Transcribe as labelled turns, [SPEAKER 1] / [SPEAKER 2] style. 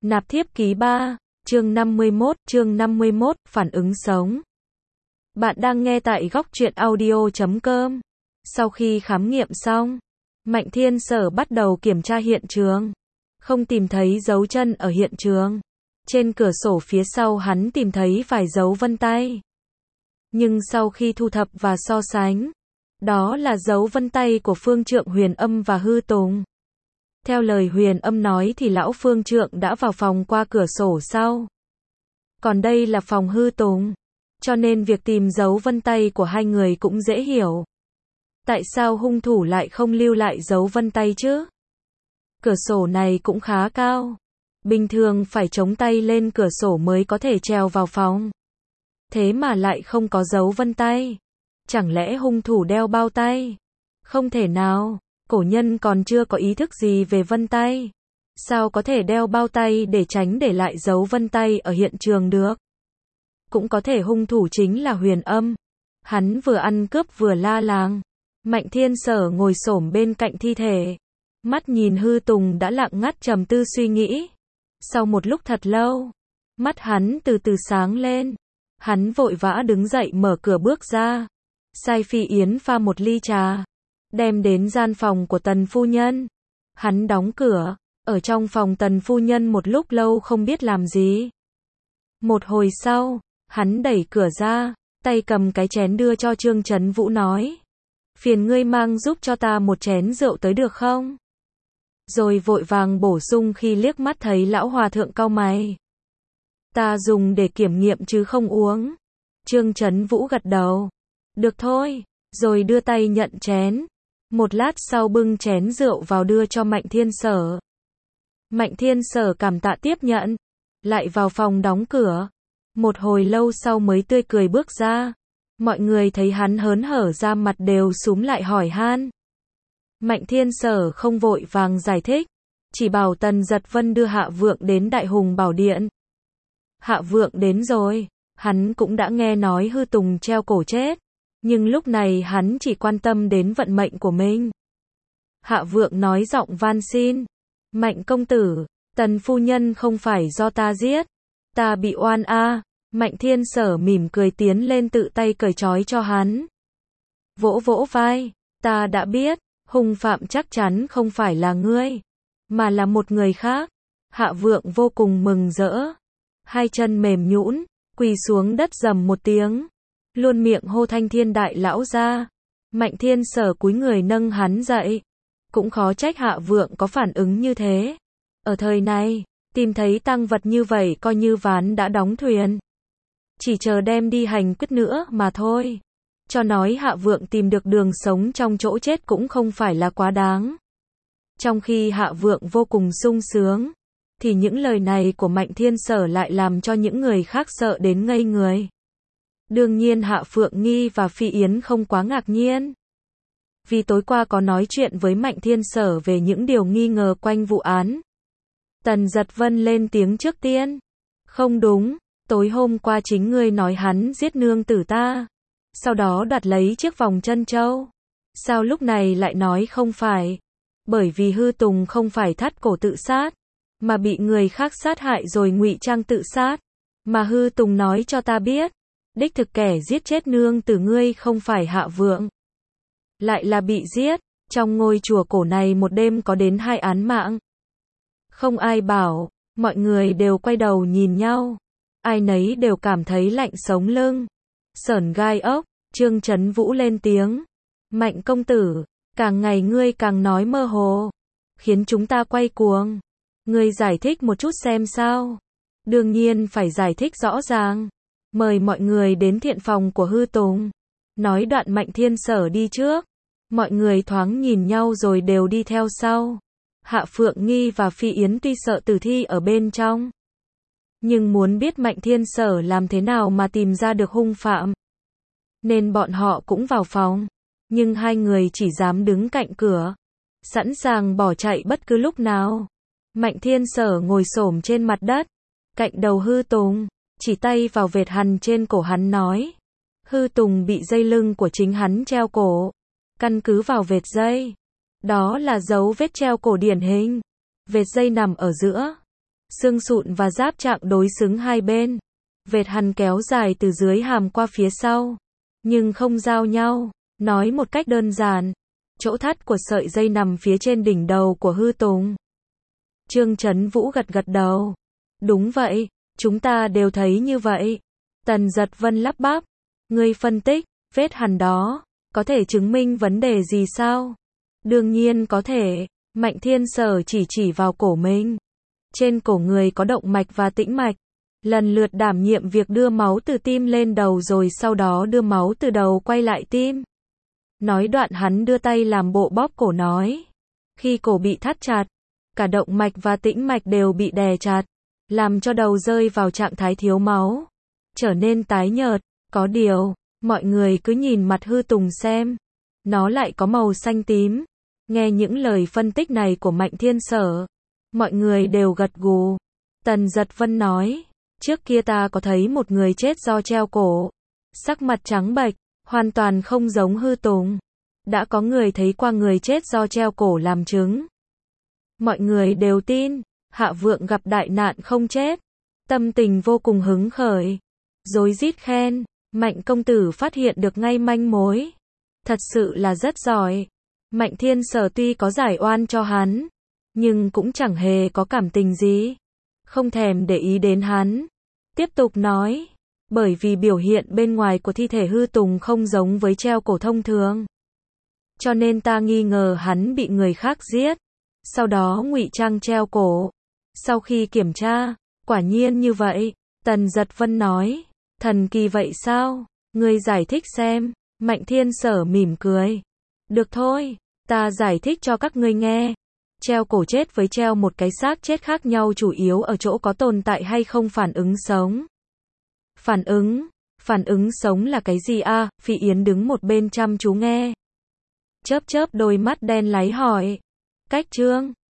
[SPEAKER 1] Nạp thiếp ký 3, chương 51, phản ứng sống. Bạn đang nghe tại góc truyện audio.com. Sau khi khám nghiệm xong, Mạnh Thiên Sở bắt đầu kiểm tra hiện trường. Không tìm thấy dấu chân ở hiện trường. Trên cửa sổ phía sau hắn tìm thấy vài dấu vân tay. Nhưng sau khi thu thập và so sánh, đó là dấu vân tay của Phương Trượng, Huyền Âm và Hư Tùng. Theo lời Huyền Âm nói thì lão Phương Trượng đã vào phòng qua cửa sổ sau. Còn đây là phòng Hư Tùng. Cho nên việc tìm dấu vân tay của hai người cũng dễ hiểu. Tại sao hung thủ lại không lưu lại dấu vân tay chứ? Cửa sổ này cũng khá cao. Bình thường phải chống tay lên cửa sổ mới có thể trèo vào phòng. Thế mà lại không có dấu vân tay. Chẳng lẽ hung thủ đeo bao tay? Không thể nào, cổ nhân còn chưa có ý thức gì về vân tay. Sao có thể đeo bao tay để tránh để lại dấu vân tay ở hiện trường được? Cũng có thể hung thủ chính là Huyền Âm. Hắn vừa ăn cướp vừa la làng. Mạnh Thiên Sở ngồi xổm bên cạnh thi thể. Mắt nhìn Hư Tùng đã lặng ngắt trầm tư suy nghĩ. Sau một lúc thật lâu, mắt hắn từ từ sáng lên. Hắn vội vã đứng dậy mở cửa bước ra. Sai Phi Yến pha một ly trà, đem đến gian phòng của Tần phu nhân. Hắn đóng cửa, ở trong phòng Tần phu nhân một lúc lâu không biết làm gì. Một hồi sau, hắn đẩy cửa ra, tay cầm cái chén đưa cho Trương Chấn Vũ nói: "Phiền ngươi mang giúp cho ta một chén rượu tới được không?" Rồi vội vàng bổ sung khi liếc mắt thấy lão hòa thượng cau mày: "Ta dùng để kiểm nghiệm chứ không uống." Trương Chấn Vũ gật đầu: "Được thôi." Rồi đưa tay nhận chén. Một lát sau bưng chén rượu vào đưa cho Mạnh Thiên Sở. Mạnh Thiên Sở cảm tạ tiếp nhận, lại vào phòng đóng cửa. Một hồi lâu sau mới tươi cười bước ra. Mọi người thấy hắn hớn hở ra mặt đều xúm lại hỏi han. Mạnh Thiên Sở không vội vàng giải thích, chỉ bảo Tần Giật Vân đưa Hạ Vượng đến Đại Hùng Bảo Điện. Hạ Vượng đến rồi, hắn cũng đã nghe nói Hư Tùng treo cổ chết, nhưng lúc này hắn chỉ quan tâm đến vận mệnh của mình. Hạ Vượng nói giọng van xin: "Mạnh công tử, Tần phu nhân không phải do ta giết, ta bị oan a." Mạnh Thiên Sở mỉm cười tiến lên tự tay cởi trói cho hắn. Vỗ vỗ vai: "Ta đã biết, hung phạm chắc chắn không phải là ngươi, mà là một người khác." Hạ Vượng vô cùng mừng rỡ, hai chân mềm nhũn, quỳ xuống đất rầm một tiếng, luôn miệng hô thanh Thiên đại lão ra. Mạnh Thiên Sở cúi người nâng hắn dậy. Cũng khó trách Hạ Vượng có phản ứng như thế. Ở thời này, tìm thấy tang vật như vậy coi như ván đã đóng thuyền. Chỉ chờ đem đi hành quyết nữa mà thôi. Cho nói Hạ Vượng tìm được đường sống trong chỗ chết cũng không phải là quá đáng. Trong khi Hạ Vượng vô cùng sung sướng, thì những lời này của Mạnh Thiên Sở lại làm cho những người khác sợ đến ngây người. Đương nhiên Hạ Phượng Nghi và Phi Yến không quá ngạc nhiên. Vì tối qua có nói chuyện với Mạnh Thiên Sở về những điều nghi ngờ quanh vụ án. Tần Giật Vân lên tiếng trước tiên: "Không đúng, tối hôm qua chính ngươi nói hắn giết nương tử ta, sau đó đoạt lấy chiếc vòng chân châu. Sao lúc này lại nói không phải? Bởi vì Hư Tùng không phải thắt cổ tự sát, mà bị người khác sát hại rồi ngụy trang tự sát. Mà Hư Tùng nói cho ta biết, đích thực kẻ giết chết nương tử ngươi không phải Hạ Vượng, lại là bị giết. Trong ngôi chùa cổ này một đêm có đến 2 án mạng." Không ai bảo, mọi người đều quay đầu nhìn nhau. Ai nấy đều cảm thấy lạnh sống lưng, sởn gai ốc. Trương Chấn Vũ lên tiếng: "Mạnh công tử, càng ngày ngươi càng nói mơ hồ, khiến chúng ta quay cuồng. Ngươi giải thích một chút xem sao?" "Đương nhiên phải giải thích rõ ràng. Mời mọi người đến thiện phòng của Hư Tùng." Nói đoạn Mạnh Thiên Sở đi trước. Mọi người thoáng nhìn nhau rồi đều đi theo sau. Hạ Phượng Nghi và Phi Yến tuy sợ tử thi ở bên trong, nhưng muốn biết Mạnh Thiên Sở làm thế nào mà tìm ra được hung phạm, nên bọn họ cũng vào phòng. Nhưng hai người chỉ dám đứng cạnh cửa, sẵn sàng bỏ chạy bất cứ lúc nào. Mạnh Thiên Sở ngồi xổm trên mặt đất, cạnh đầu Hư Tùng, chỉ tay vào vệt hằn trên cổ hắn nói: "Hư Tùng bị dây lưng của chính hắn treo cổ. Căn cứ vào vệt dây, đó là dấu vết treo cổ điển hình. Vệt dây nằm ở giữa. xương sụn và giáp trạng đối xứng hai bên. Vệt hằn kéo dài từ dưới hàm qua phía sau, nhưng không giao nhau. Nói một cách đơn giản, chỗ thắt của sợi dây nằm phía trên đỉnh đầu của Hư Tùng. Trương Chấn Vũ gật gật đầu. Đúng vậy, chúng ta đều thấy như vậy. Tần Giật Vân lắp bắp. Ngươi phân tích, vết hằn đó, có thể chứng minh vấn đề gì sao? Đương nhiên có thể. Mạnh Thiên Sở chỉ vào cổ mình. Trên cổ người có động mạch và tĩnh mạch, lần lượt đảm nhiệm việc đưa máu từ tim lên đầu rồi sau đó đưa máu từ đầu quay lại tim. Nói đoạn hắn đưa tay làm bộ bóp cổ nói. Khi cổ bị thắt chặt, cả động mạch và tĩnh mạch đều bị đè chặt, làm cho đầu rơi vào trạng thái thiếu máu, trở nên tái nhợt. Có điều, mọi người cứ nhìn mặt Hư Tùng xem, nó lại có màu xanh tím. Nghe những lời phân tích này của Mạnh Thiên Sở, mọi người đều gật gù. Tần Giật Vân nói, trước kia ta có thấy một người chết do treo cổ, sắc mặt trắng bệch, hoàn toàn không giống Hư Tùng. Đã có người thấy qua người chết do treo cổ làm chứng. Mọi người đều tin, Hạ Vượng gặp đại nạn không chết, tâm tình vô cùng hứng khởi, rối rít khen, Mạnh công tử phát hiện được ngay manh mối, thật sự là rất giỏi. Mạnh Thiên Sở tuy có giải oan cho hắn, nhưng cũng chẳng hề có cảm tình gì, không thèm để ý đến hắn. Tiếp tục nói, bởi vì biểu hiện bên ngoài của thi thể Hư Tùng không giống với treo cổ thông thường, cho nên ta nghi ngờ hắn bị người khác giết, sau đó ngụy trang treo cổ. Sau khi kiểm tra, quả nhiên như vậy. Tần Giật Vân nói, thần kỳ vậy sao? Ngươi giải thích xem. Mạnh Thiên Sở mỉm cười. Được thôi, ta giải thích cho các ngươi nghe. Treo cổ chết với treo một cái xác chết khác nhau chủ yếu ở chỗ có tồn tại hay không phản ứng sống. Phản ứng sống là cái gì a? Phi Yến đứng một bên chăm chú nghe. Chớp đôi mắt đen láy hỏi. Cách Trương